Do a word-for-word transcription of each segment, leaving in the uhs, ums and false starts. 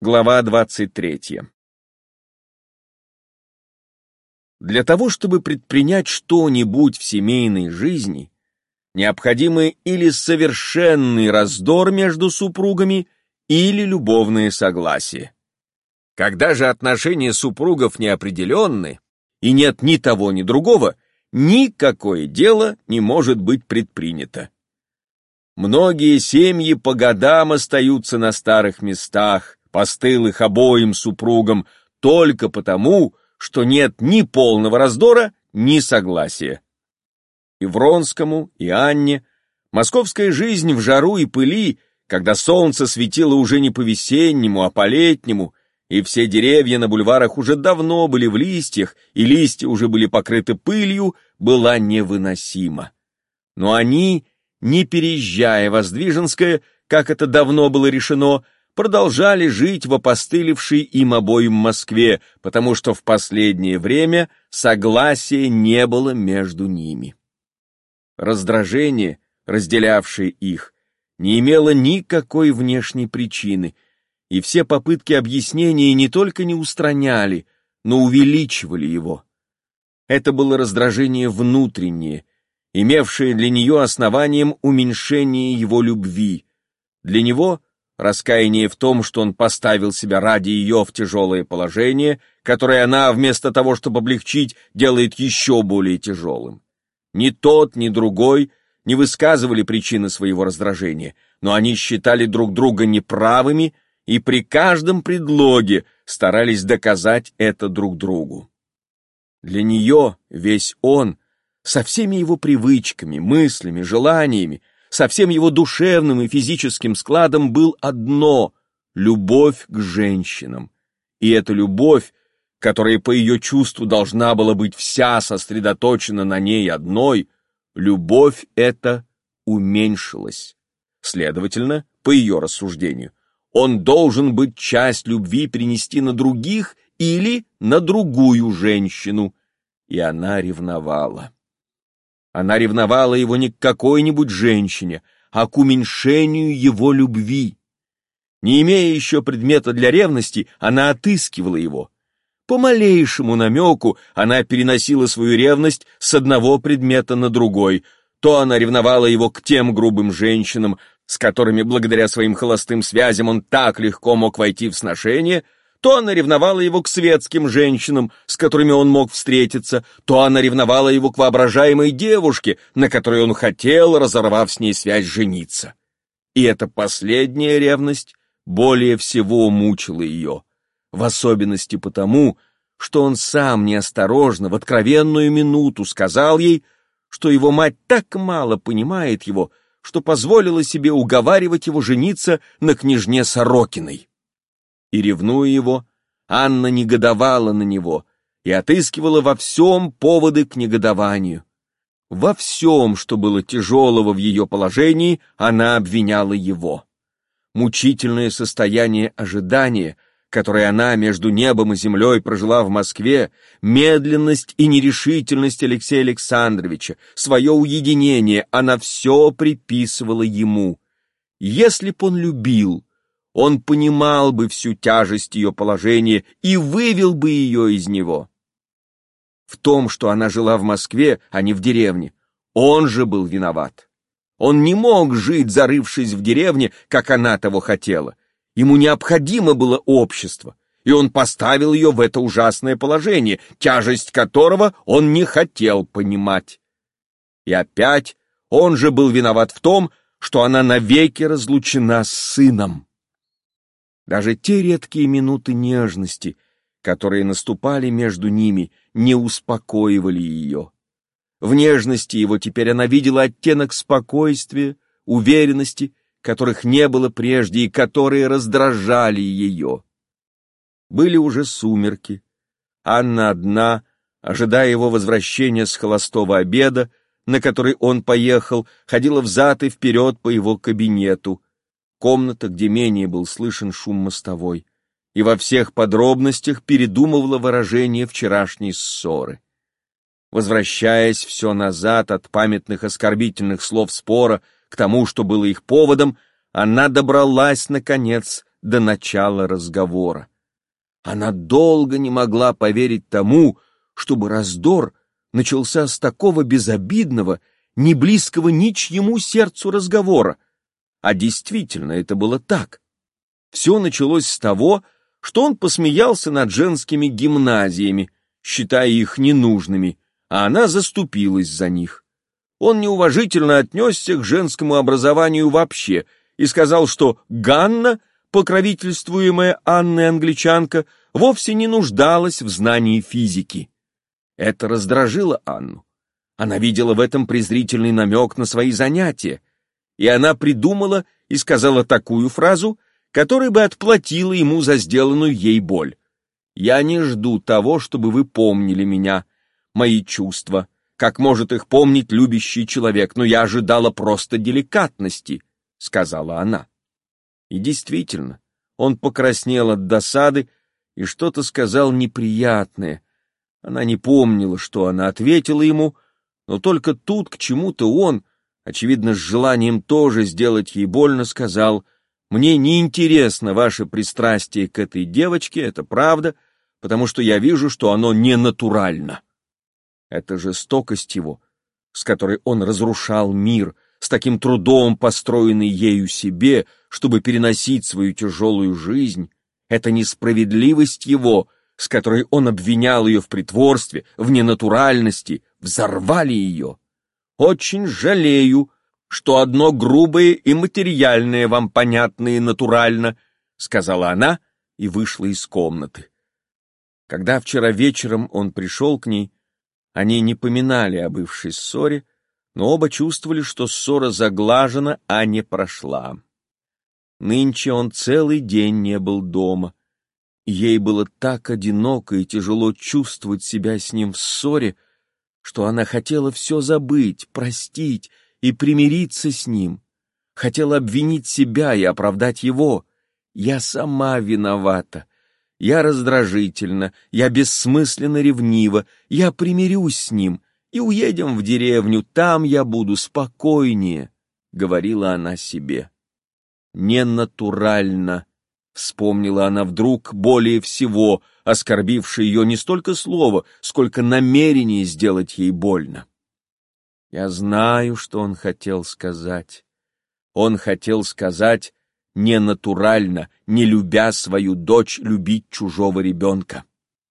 Глава двадцать третья. Для того, чтобы предпринять что-нибудь в семейной жизни, необходимы или совершенный раздор между супругами, или любовное согласие. Когда же отношения супругов неопределенны, и нет ни того, ни другого, никакое дело не может быть предпринято. Многие семьи по годам остаются на старых местах, постылых обоим супругам, только потому, что нет ни полного раздора, ни согласия. И Вронскому, и Анне московская жизнь в жару и пыли, когда солнце светило уже не по-весеннему, а по-летнему, и все деревья на бульварах уже давно были в листьях, и листья уже были покрыты пылью, была невыносима. Но они, не переезжая в Воздвиженское, как это давно было решено, продолжали жить в опостылевшей им обоим Москве, потому что в последнее время согласия не было между ними. Раздражение, разделявшее их, не имело никакой внешней причины, и все попытки объяснения не только не устраняли, но увеличивали его. Это было раздражение внутреннее, имевшее для нее основанием уменьшение его любви. Для него раскаяние в том, что он поставил себя ради ее в тяжелое положение, которое она, вместо того, чтобы облегчить, делает еще более тяжелым. Ни тот, ни другой не высказывали причины своего раздражения, но они считали друг друга неправыми и при каждом предлоге старались доказать это друг другу. Для нее весь он, со всеми его привычками, мыслями, желаниями, со всем его душевным и физическим складом был одно — любовь к женщинам. И эта любовь, которая по ее чувству должна была быть вся сосредоточена на ней одной, любовь эта уменьшилась. Следовательно, по ее рассуждению, он должен быть часть любви перенести на других или на другую женщину, и она ревновала. Она ревновала его не к какой-нибудь женщине, а к уменьшению его любви. Не имея еще предмета для ревности, она отыскивала его. По малейшему намеку она переносила свою ревность с одного предмета на другой. То она ревновала его к тем грубым женщинам, с которыми благодаря своим холостым связям он так легко мог войти в сношение, то она ревновала его к светским женщинам, с которыми он мог встретиться, то она ревновала его к воображаемой девушке, на которой он хотел, разорвав с ней связь, жениться. И эта последняя ревность более всего мучила ее, в особенности потому, что он сам неосторожно в откровенную минуту сказал ей, что его мать так мало понимает его, что позволила себе уговаривать его жениться на княжне Сорокиной. И, ревнуя его, Анна негодовала на него и отыскивала во всем поводы к негодованию. Во всем, что было тяжелого в ее положении, она обвиняла его. Мучительное состояние ожидания, которое она между небом и землей прожила в Москве, медленность и нерешительность Алексея Александровича, свое уединение, она все приписывала ему. Если б он любил, он понимал бы всю тяжесть ее положения и вывел бы ее из него. В том, что она жила в Москве, а не в деревне, он же был виноват. Он не мог жить, зарывшись в деревне, как она того хотела. Ему необходимо было общество, и он поставил ее в это ужасное положение, тяжесть которого он не хотел понимать. И опять он же был виноват в том, что она навеки разлучена с сыном. Даже те редкие минуты нежности, которые наступали между ними, не успокоивали ее. В нежности его теперь она видела оттенок спокойствия, уверенности, которых не было прежде и которые раздражали ее. Были уже сумерки. Анна одна, ожидая его возвращения с холостого обеда, на который он поехал, ходила взад и вперед по его кабинету. Комната, где менее был слышен шум мостовой, и во всех подробностях передумывала выражение вчерашней ссоры. Возвращаясь все назад от памятных оскорбительных слов спора к тому, что было их поводом, она добралась, наконец, до начала разговора. Она долго не могла поверить тому, чтобы раздор начался с такого безобидного, не близкого ничьему сердцу разговора. А действительно, это было так. Все началось с того, что он посмеялся над женскими гимназиями, считая их ненужными, а она заступилась за них. Он неуважительно отнесся к женскому образованию вообще и сказал, что Ганна, покровительствуемая Анной англичанка, вовсе не нуждалась в знании физики. Это раздражило Анну. Она видела в этом презрительный намек на свои занятия, и она придумала и сказала такую фразу, которая бы отплатила ему за сделанную ей боль. «Я не жду того, чтобы вы помнили меня, мои чувства, как может их помнить любящий человек, но я ожидала просто деликатности», — сказала она. И действительно, он покраснел от досады и что-то сказал неприятное. Она не помнила, что она ответила ему, но только тут к чему-то он, очевидно, с желанием тоже сделать ей больно, сказал: «Мне не интересно ваше пристрастие к этой девочке, это правда, потому что я вижу, что оно не натурально». Эта жестокость его, с которой он разрушал мир, с таким трудом построенный ею себе, чтобы переносить свою тяжелую жизнь, эта несправедливость его, с которой он обвинял ее в притворстве, в ненатуральности, взорвали ее. «Очень жалею, что одно грубое и материальное вам понятно и натурально», — сказала она и вышла из комнаты. Когда вчера вечером он пришел к ней, они не поминали о бывшей ссоре, но оба чувствовали, что ссора заглажена, а не прошла. Нынче он целый день не был дома. Ей было так одиноко и тяжело чувствовать себя с ним в ссоре, что она хотела все забыть, простить и примириться с ним. Хотела обвинить себя и оправдать его. «Я сама виновата. Я раздражительна, я бессмысленно ревнива, я примирюсь с ним и уедем в деревню, там я буду спокойнее», — говорила она себе. «Ненатурально», — вспомнила она вдруг более всего, оскорбившее ее не столько слово, сколько намерение сделать ей больно. Я знаю, что он хотел сказать. Он хотел сказать ненатурально, не любя свою дочь, любить чужого ребенка.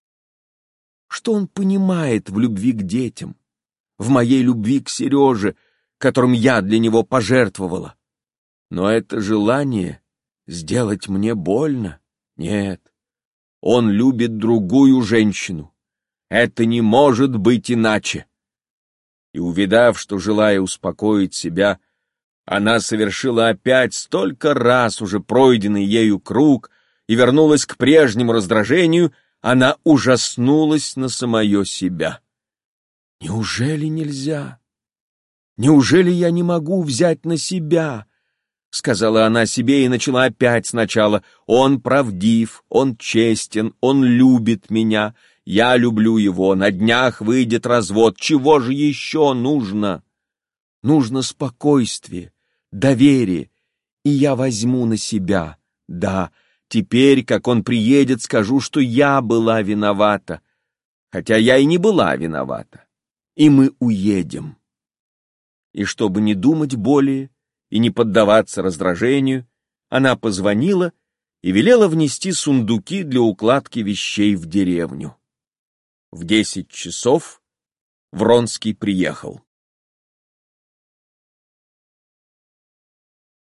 Что он понимает в любви к детям, в моей любви к Сереже, которым я для него пожертвовала? Но это желание сделать мне больно? Нет. Он любит другую женщину. Это не может быть иначе. И увидав, что, желая успокоить себя, она совершила опять столько раз уже пройденный ею круг и вернулась к прежнему раздражению, она ужаснулась на самое себя. «Неужели нельзя? Неужели я не могу взять на себя?» — сказала она себе и начала опять сначала. «Он правдив, он честен, он любит меня, я люблю его, на днях выйдет развод, чего же еще нужно? Нужно спокойствие, доверие, и я возьму на себя. Да, теперь, как он приедет, скажу, что я была виновата, хотя я и не была виновата, и мы уедем». И чтобы не думать более и не поддаваться раздражению, она позвонила и велела внести сундуки для укладки вещей в деревню. В десять часов Вронский приехал.